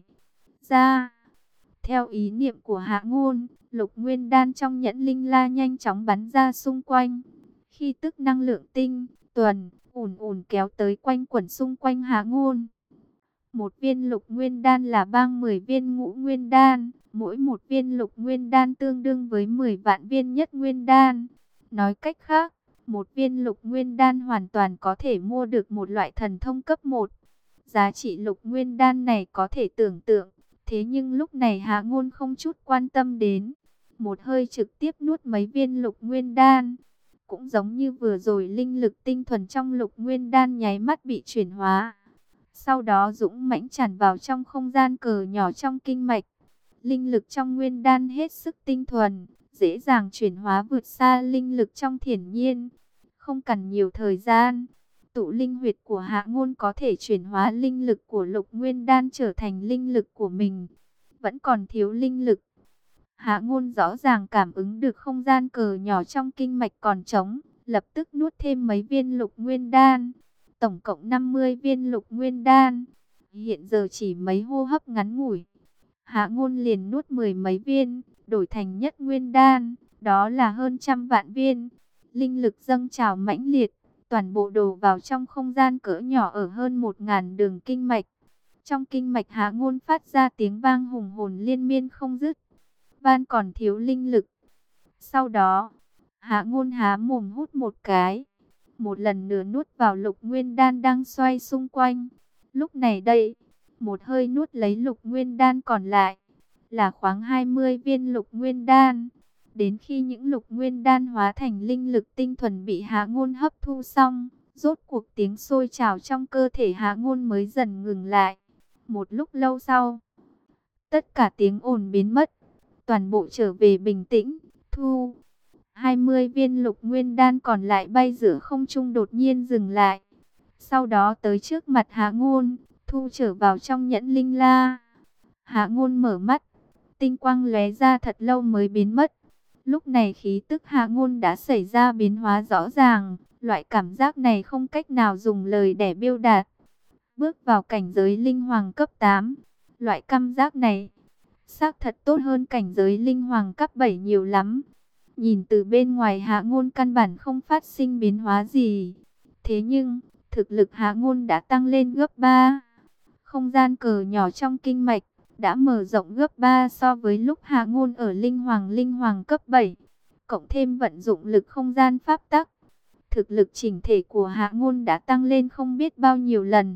ra. Theo ý niệm của Hạ Ngôn, lục nguyên đan trong nhẫn linh la nhanh chóng bắn ra xung quanh. Khi tức năng lượng tinh, tuần, ùn kéo tới quanh quẩn xung quanh Hạ Ngôn. Một viên lục nguyên đan là bằng 10 viên ngũ nguyên đan, mỗi một viên lục nguyên đan tương đương với 10 vạn viên nhất nguyên đan. Nói cách khác, một viên lục nguyên đan hoàn toàn có thể mua được một loại thần thông cấp 1. Giá trị lục nguyên đan này có thể tưởng tượng, thế nhưng lúc này Hạ Ngôn không chút quan tâm đến. Một hơi trực tiếp nuốt mấy viên lục nguyên đan. Cũng giống như vừa rồi linh lực tinh thuần trong lục nguyên đan nháy mắt bị chuyển hóa. Sau đó dũng mãnh tràn vào trong không gian cỡ nhỏ trong kinh mạch. Linh lực trong nguyên đan hết sức tinh thuần, dễ dàng chuyển hóa vượt xa linh lực trong thiển nhiên. Không cần nhiều thời gian, tụ linh huyệt của Hạ Ngôn có thể chuyển hóa linh lực của lục nguyên đan trở thành linh lực của mình. Vẫn còn thiếu linh lực. Hạ Ngôn rõ ràng cảm ứng được không gian cỡ nhỏ trong kinh mạch còn trống, lập tức nuốt thêm mấy viên lục nguyên đan. Tổng cộng 50 viên lục nguyên đan. Hiện giờ chỉ mấy hô hấp ngắn ngủi, Hạ Ngôn liền nuốt 10 mấy viên, đổi thành nhất nguyên đan, đó là hơn 100.000 viên. Linh lực dâng trào mãnh liệt, toàn bộ đổ vào trong không gian cỡ nhỏ ở hơn 1.000 đường kinh mạch. Trong kinh mạch Hạ Ngôn phát ra tiếng vang hùng hồn liên miên không dứt. Van còn thiếu linh lực. Sau đó, Hạ Ngôn há mồm hút một cái, một lần nữa nuốt vào lục nguyên đan đang xoay xung quanh. Lúc này đây, một hơi nuốt lấy lục nguyên đan còn lại, là khoảng 20 viên lục nguyên đan. Đến khi những lục nguyên đan hóa thành linh lực tinh thuần bị Hạ Ngôn hấp thu xong, rốt cuộc tiếng sôi trào trong cơ thể Hạ Ngôn mới dần ngừng lại. Một lúc lâu sau, tất cả tiếng ồn biến mất, toàn bộ trở về bình tĩnh. Thu 20 viên lục nguyên đan còn lại bay giữa không trung đột nhiên dừng lại. Sau đó tới trước mặt Hạ Ngôn, thu trở vào trong nhẫn linh la. Hạ Ngôn mở mắt, tinh quang lóe ra thật lâu mới biến mất. Lúc này khí tức Hạ Ngôn đã xảy ra biến hóa rõ ràng, loại cảm giác này không cách nào dùng lời để biểu đạt. Bước vào cảnh giới linh hoàng cấp 8, loại cảm giác này xác thật tốt hơn cảnh giới linh hoàng cấp 7 nhiều lắm. Nhìn từ bên ngoài Hạ Ngôn căn bản không phát sinh biến hóa gì. Thế nhưng, thực lực Hạ Ngôn đã tăng lên gấp 3. Không gian cỡ nhỏ trong kinh mạch đã mở rộng gấp 3 so với lúc Hạ Ngôn ở linh hoàng cấp 7. Cộng thêm vận dụng lực không gian pháp tắc, thực lực chỉnh thể của Hạ Ngôn đã tăng lên không biết bao nhiêu lần.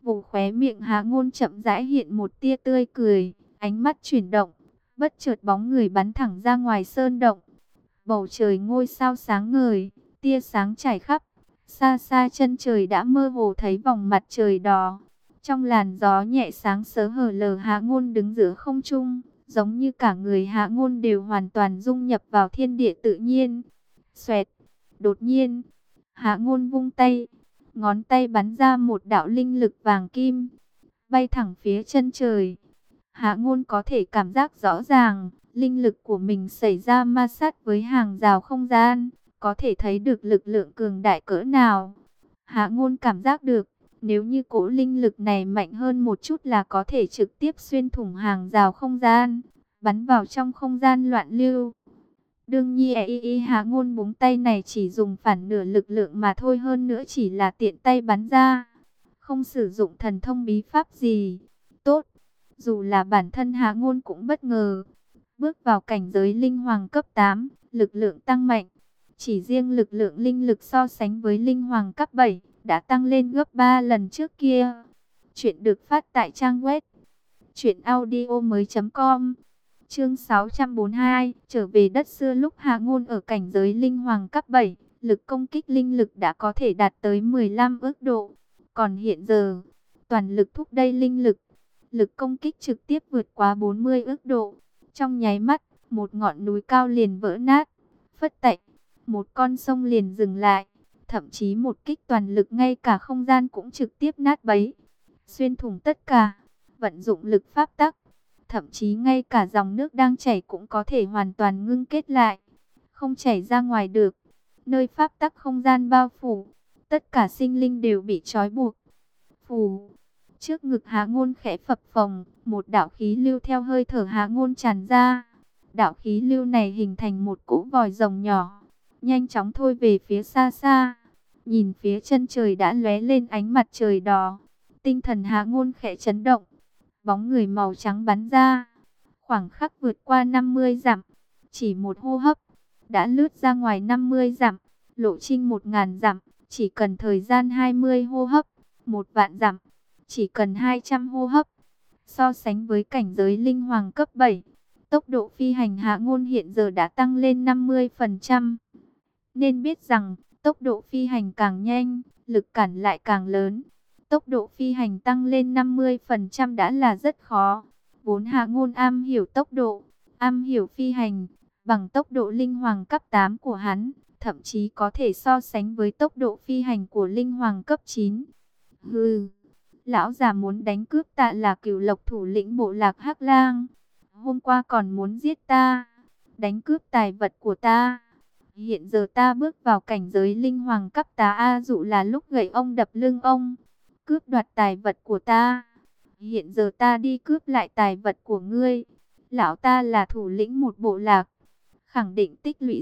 Vù khóe miệng Hạ Ngôn chậm rãi hiện một tia tươi cười, ánh mắt chuyển động, bất chợt bóng người bắn thẳng ra ngoài sơn động. Bầu trời ngôi sao sáng ngời, tia sáng trải khắp, xa xa chân trời đã mơ hồ thấy vòng mặt trời đỏ. Trong làn gió nhẹ sáng sớm hờ lờ, Hạ Ngôn đứng giữa không trung, giống như cả người Hạ Ngôn đều hoàn toàn dung nhập vào thiên địa tự nhiên. Xoẹt, đột nhiên, Hạ Ngôn vung tay, ngón tay bắn ra một đạo linh lực vàng kim, bay thẳng phía chân trời. Hạ Ngôn có thể cảm giác rõ ràng, linh lực của mình xảy ra ma sát với hàng rào không gian, có thể thấy được lực lượng cường đại cỡ nào. Hạ Ngôn cảm giác được, nếu như cỗ linh lực này mạnh hơn một chút là có thể trực tiếp xuyên thủng hàng rào không gian, bắn vào trong không gian loạn lưu. Đương nhiên Hạ Ngôn búng tay này chỉ dùng phản nửa lực lượng mà thôi, hơn nữa chỉ là tiện tay bắn ra, không sử dụng thần thông bí pháp gì. Tốt, dù là bản thân Hạ Ngôn cũng bất ngờ. Bước vào cảnh giới linh hoàng cấp 8, lực lượng tăng mạnh. Chỉ riêng lực lượng linh lực so sánh với linh hoàng cấp 7 đã tăng lên gấp 3 lần trước kia. Chuyện được phát tại trang web truyệnaudiomoi.com. Chương 642, trở về đất xưa. Lúc Hạ Ngôn ở cảnh giới linh hoàng cấp 7, lực công kích linh lực đã có thể đạt tới 15 ức độ. Còn hiện giờ, toàn lực thúc đẩy linh lực, lực công kích trực tiếp vượt quá 40 ức độ. Trong nháy mắt, một ngọn núi cao liền vỡ nát, phất tạch, một con sông liền dừng lại, thậm chí một kích toàn lực ngay cả không gian cũng trực tiếp nát bấy, xuyên thủng tất cả, vận dụng lực pháp tắc, thậm chí ngay cả dòng nước đang chảy cũng có thể hoàn toàn ngưng kết lại, không chảy ra ngoài được. Nơi pháp tắc không gian bao phủ, tất cả sinh linh đều bị trói buộc. Phù, trước ngực Hạ Ngôn khẽ phập phồng, một đạo khí lưu theo hơi thở Hạ Ngôn tràn ra. Đạo khí lưu này hình thành một cỗ vòi rồng nhỏ, nhanh chóng thôi về phía xa xa. Nhìn phía chân trời đã lóe lên ánh mặt trời đỏ, tinh thần Hạ Ngôn khẽ chấn động. Bóng người màu trắng bắn ra, khoảng khắc vượt qua 50 dặm, chỉ một hô hấp đã lướt ra ngoài 50 dặm, lộ trình 1000 dặm, chỉ cần thời gian 20 hô hấp, 1.000 dặm, chỉ cần 200 hô hấp. So sánh với cảnh giới linh hoàng cấp 7, tốc độ phi hành Hạ Ngôn hiện giờ đã tăng lên 50%. Nên biết rằng, tốc độ phi hành càng nhanh, lực cản lại càng lớn. Tốc độ phi hành tăng lên 50% đã là rất khó. Vốn Hạ Ngôn am hiểu tốc độ, am hiểu phi hành, bằng tốc độ linh hoàng cấp 8 của hắn, thậm chí có thể so sánh với tốc độ phi hành của linh hoàng cấp 9. Hừ, lão già muốn đánh cướp Tạ Là Cửu Lộc thủ lĩnh bộ lạc Hắc Lang. Hôm qua còn muốn giết ta, đánh cướp tài vật của ta. Hiện giờ ta bước vào cảnh giới linh hoàng cấp 8, dụ là lúc gậy ông đập lưng ông, cướp đoạt tài vật của ta. Hiện giờ ta đi cướp lại tài vật của ngươi. Lão ta là thủ lĩnh một bộ lạc, khẳng định tích lũy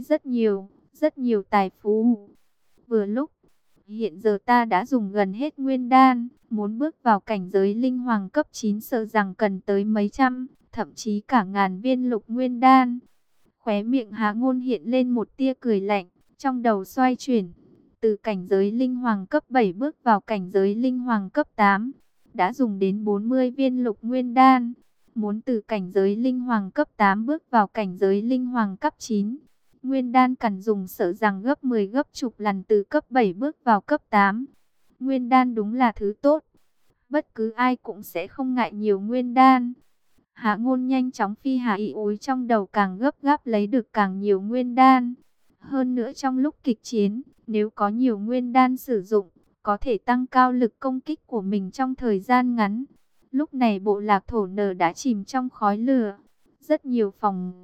rất nhiều tài phú. Vừa lúc, hiện giờ ta đã dùng gần hết nguyên đan, muốn bước vào cảnh giới linh hoàng cấp 9 sợ rằng cần tới mấy trăm, thậm chí cả ngàn viên lục nguyên đan. Khóe miệng Hạ Ngôn hiện lên một tia cười lạnh, trong đầu xoay chuyển, từ cảnh giới linh hoàng cấp 7 bước vào cảnh giới linh hoàng cấp 8, đã dùng đến 40 viên lục nguyên đan. Muốn từ cảnh giới linh hoàng cấp 8 bước vào cảnh giới linh hoàng cấp 9, nguyên đan cần dùng sợ rằng gấp 10 gấp chục lần từ cấp 7 bước vào cấp 8. Nguyên đan đúng là thứ tốt, bất cứ ai cũng sẽ không ngại nhiều nguyên đan. Hạ Ngôn nhanh chóng phi hà ý úi trong đầu càng gấp gáp lấy được càng nhiều nguyên đan. Hơn nữa trong lúc kịch chiến, nếu có nhiều nguyên đan sử dụng, có thể tăng cao lực công kích của mình trong thời gian ngắn. Lúc này bộ lạc Thổ Nở đã chìm trong khói lửa. Rất nhiều phòng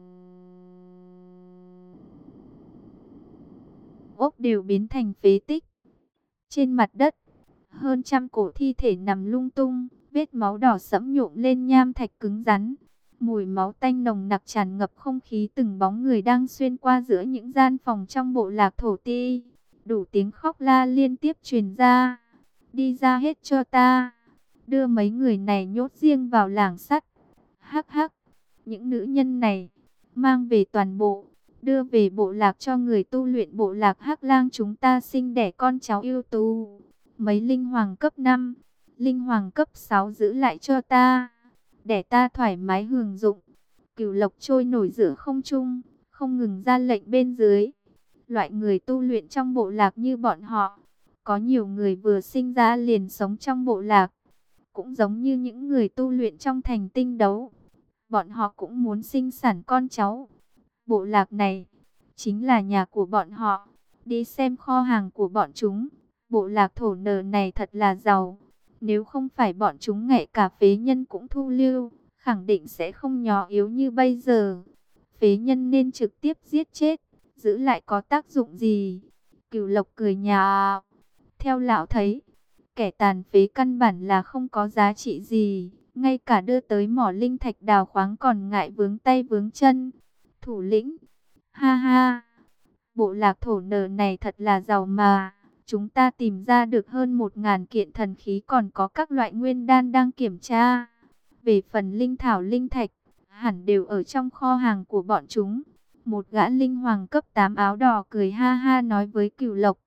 ốc đều biến thành phế tích. Trên mặt đất, hơn trăm cổ thi thể nằm lung tung, vết máu đỏ sẫm nhuộm lên nham thạch cứng rắn. Mùi máu tanh nồng nặc tràn ngập không khí, từng bóng người đang xuyên qua giữa những gian phòng trong bộ lạc Thổ Ti. Đủ tiếng khóc la liên tiếp truyền ra. Đi ra hết cho ta. Đưa mấy người này nhốt riêng vào làng sắt. Hắc hắc, những nữ nhân này, mang về toàn bộ, đưa về bộ lạc cho người tu luyện bộ lạc Hắc Lang chúng ta sinh đẻ con cháu ưu tú. Mấy linh hoàng cấp 5, Linh hoàng cấp 6 giữ lại cho ta, để ta thoải mái hưởng dụng. Cửu Lộc trôi nổi giữa không trung, không ngừng ra lệnh bên dưới. Loại người tu luyện trong bộ lạc như bọn họ, có nhiều người vừa sinh ra liền sống trong bộ lạc, cũng giống như những người tu luyện trong thành tinh đấu. Bọn họ cũng muốn sinh sản con cháu. Bộ lạc này chính là nhà của bọn họ. Đi xem kho hàng của bọn chúng. Bộ lạc thổ nờ này thật là giàu. Nếu không phải bọn chúng ngay cả phế nhân cũng thu lưu, khẳng định sẽ không nhỏ yếu như bây giờ. Phế nhân nên trực tiếp giết chết, giữ lại có tác dụng gì? Cửu Lộc cười nhạo. Theo lão thấy, kẻ tàn phế căn bản là không có giá trị gì. Ngay cả đưa tới mỏ linh thạch đào khoáng còn ngại vướng tay vướng chân. Thủ lĩnh, ha ha, bộ lạc thổ nờ này thật là giàu mà. Chúng ta tìm ra được hơn 1000 kiện thần khí, còn có các loại nguyên đan đang kiểm tra. Về phần linh thảo linh thạch, hẳn đều ở trong kho hàng của bọn chúng. Một gã linh hoàng cấp 8 áo đỏ cười ha ha nói với Cửu Lộc.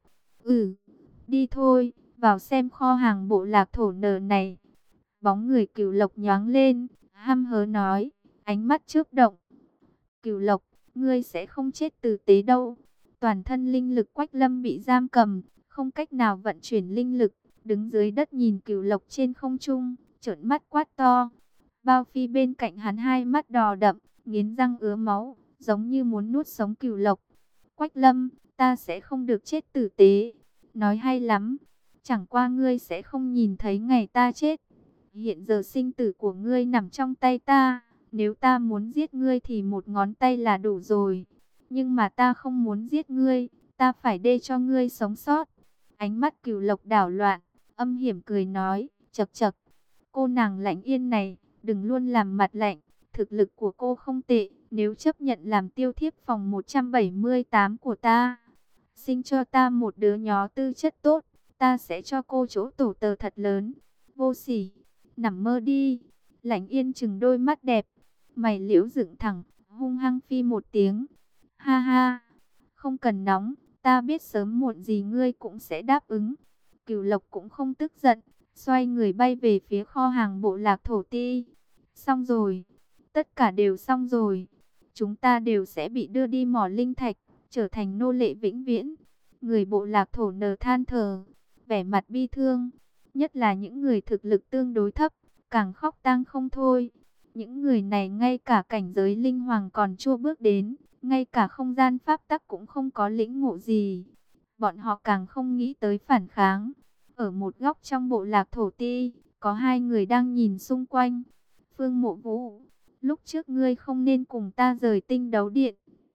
Đi thôi, vào xem kho hàng bộ lạc thổ nờ này. Bóng người Cửu Lộc nhoáng lên, hăm hớ nói, ánh mắt chớp động. Cửu Lộc, ngươi sẽ không chết tử tế đâu. Toàn thân linh lực Quách Lâm bị giam cầm, không cách nào vận chuyển linh lực, đứng dưới đất nhìn Cửu Lộc trên không trung, trợn mắt quát to. Bao Phi bên cạnh hắn hai mắt đỏ đậm, nghiến răng ứa máu, giống như muốn nuốt sống Cửu Lộc. Quách Lâm, ta sẽ không được chết tử tế. Nói hay lắm, chẳng qua ngươi sẽ không nhìn thấy ngày ta chết. Hiện giờ sinh tử của ngươi nằm trong tay ta. Nếu ta muốn giết ngươi thì một ngón tay là đủ rồi. Nhưng mà ta không muốn giết ngươi, ta phải để cho ngươi sống sót. Ánh mắt Cửu Lộc đảo loạn, âm hiểm cười nói, chậc chậc. Cô nàng Lạnh Yên này, đừng luôn làm mặt lạnh. Thực lực của cô không tệ, nếu chấp nhận làm tiêu thiếp phòng 178 của ta, sinh cho ta một đứa nhỏ tư chất tốt, ta sẽ cho cô chỗ tổ tờ thật lớn. Vô sỉ, nằm mơ đi. Lạnh Yên trừng đôi mắt đẹp, mày liễu dựng thẳng, hung hăng phi một tiếng. Ha ha, không cần nóng, ta biết sớm muộn gì ngươi cũng sẽ đáp ứng. Cửu Lộc cũng không tức giận, xoay người bay về phía kho hàng bộ lạc thổ ti. Xong rồi, tất cả đều xong rồi. Chúng ta đều sẽ bị đưa đi mỏ linh thạch, trở thành nô lệ vĩnh viễn. Người bộ lạc thổ nờ than thở, vẻ mặt bi thương. Nhất là những người thực lực tương đối thấp, càng khóc tang không thôi. Những người này ngay cả cảnh giới linh hoàng còn chưa bước đến, ngay cả không gian pháp tắc cũng không có lĩnh ngộ gì. Bọn họ càng không nghĩ tới phản kháng. Ở một góc trong bộ lạc thổ ti, có hai người đang nhìn xung quanh. Phương Mộ Vũ, lúc trước ngươi không nên cùng ta rời tinh đấu điện.